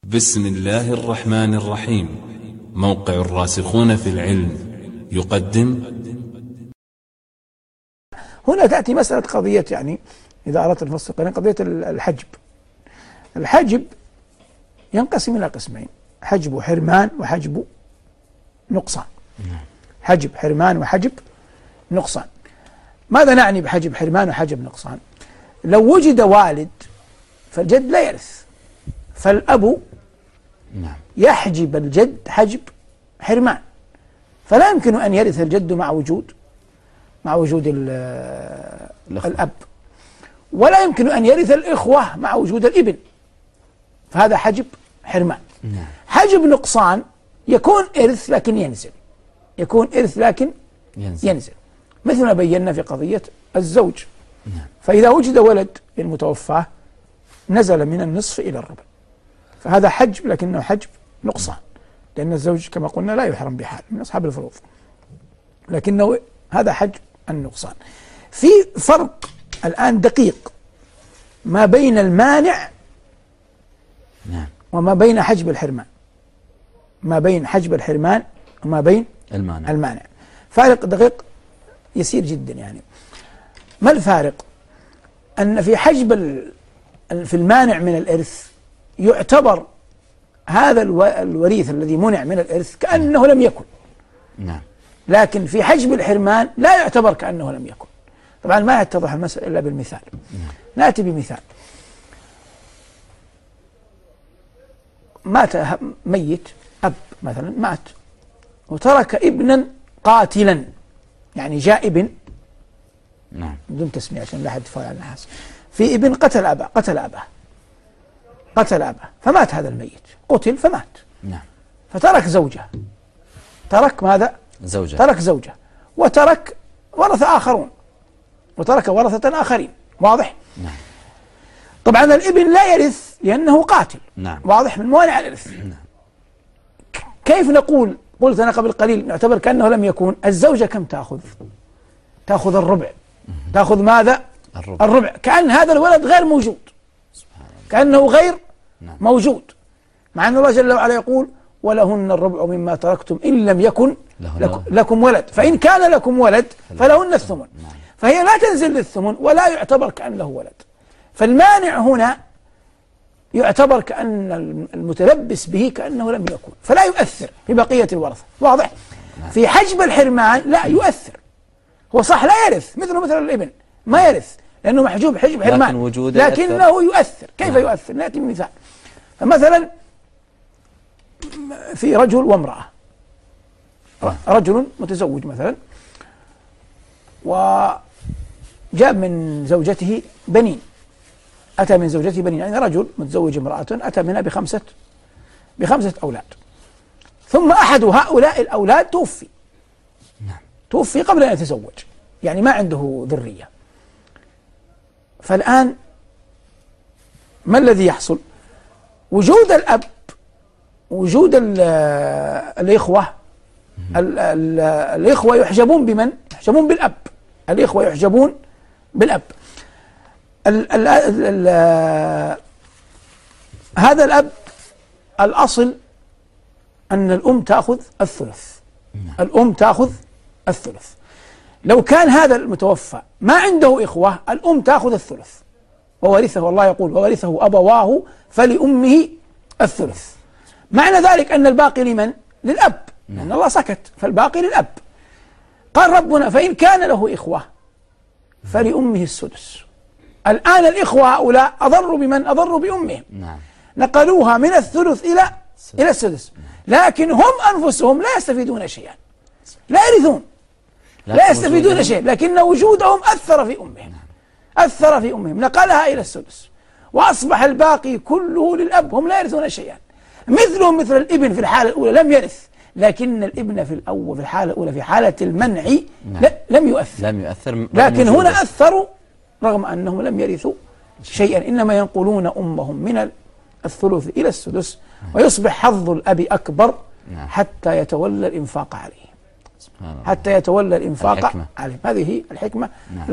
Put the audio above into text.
بسم الله الرحمن الرحيم. موقع الراسخون في العلم يقدم. هنا تأتي مسألة قضية، يعني إذا أردت الفصل قضية الحجب. الحجب ينقسم إلى قسمين: حجب حرمان وحجب نقصان. حجب حرمان وحجب نقصان. ماذا نعني بحجب حرمان وحجب نقصان؟ لو وجد والد فالجد لا يرث، فالأب يحجب الجد حجب حرمان، فلا يمكن أن يرث الجد مع وجود الأب، ولا يمكن أن يرث الإخوة مع وجود الابن، فهذا حجب حرمان. حجب نقصان يكون إرث لكن ينزل، يكون إرث لكن ينزل، مثل ما بينا في قضية الزوج. فإذا وجد ولد للمتوفى نزل من النصف إلى الربع، فهذا حجب لكنه حجب نقصان، لأن الزوج كما قلنا لا يحرم بحال من أصحاب الفروض، لكنه هذا حجب النقصان. في فرق الآن دقيق ما بين المانع وما بين حجب الحرمان، ما بين حجب الحرمان وما بين المانع فارق دقيق يسير جدا. يعني ما الفارق؟ أن في حجب في المانع من الإرث يعتبر هذا الوريث الذي منع من الإرث كأنه لم يكن، لكن في حجب الحرمان لا يعتبر كأنه لم يكن. طبعا ما يتضح المسألة إلا بالمثال. نأتي بمثال: مات ميت، أب مثلا مات وترك ابنا قاتلا، يعني جاء ابن بدون تسمية عشان لا أحد يفعل على الناس، في ابن قتل أباه فمات هذا الميت، قتل فمات، فترك زوجة، ترك ماذا؟ ترك زوجة، وترك ورثة آخرون، وترك ورثة آخرين، واضح؟ طبعا الابن لا يرث لأنه قاتل، واضح، من موانع الإرث. كيف نقول؟ قلت أنا قبل قليل نعتبر كأنه لم يكون. الزوجة كم تأخذ؟ تأخذ الربع. تأخذ ماذا؟ الربع، كأن هذا الولد غير موجود، كأنه غير موجود، مع أن الله جل وعلا يقول: ولهن الربع مما تركتم إن لم يكن لكم ولد، فإن كان لكم ولد فلهن الثمن. فهي لا تنزل للثمن ولا يعتبر كأن له ولد. فالمانع هنا يعتبر كأن المتلبس به كأنه لم يكن، فلا يؤثر في بقية الورثة، واضح؟ في حجب الحرمان لا يؤثر، هو صح لا يرث مثل الابن، ما يرث لأنه محجوب حجب حرمان، لكنه يؤثر. كيف يؤثر؟ نأتي بمثال. فمثلا في رجل وامرأة، رجل متزوج مثلا وجاب من زوجته بنين، أتى من زوجته بنين، يعني رجل متزوج امرأة أتى منها بخمسة أولاد، ثم أحد هؤلاء الأولاد توفي قبل أن يتزوج، يعني ما عنده ذرية. فالآن ما الذي يحصل؟ وجود الأب، وجود الإخوة يحجبون بمن؟ يحجبون بالأب. الإخوة يحجبون بالأب. هذا الأب الأصل أن الأم تأخذ الثلث، الأم تأخذ الثلث. لو كان هذا المتوفى ما عنده إخوة الأم تأخذ الثلث، وورثه، الله يقول: وورثه أبواه فلأمه الثلث. معنى ذلك أن الباقي لمن؟ للأب، لأن الله سكت، فالباقي للأب. قال ربنا: فإن كان له إخوة فلأمه السدس. الآن الإخوة هؤلاء أضروا بمن؟ أضروا بأمهم، نقلوها من الثلث إلى السدس، لكن هم أنفسهم لا يستفيدون شيئا، لا يرثون، لا يستفيدون شيئا، لكن وجودهم أثر في أمهم، نقلها إلى السدس، وأصبح الباقي كله للأب، هم لا يرثون شيئا. مثلهم مثل الابن في الحالة الأولى لم يرث، لكن الابن في الحالة الأولى في حالة المنع لم يؤثر، لكن هنا أثروا رغم أنهم لم يرثوا شيئا، إنما ينقلون أمهم من الثلث إلى السدس، ويصبح حظ الأب أكبر حتى يتولى الإنفاق عليه، حتى يتولى الإنفاق عليه. هذه الحكمة.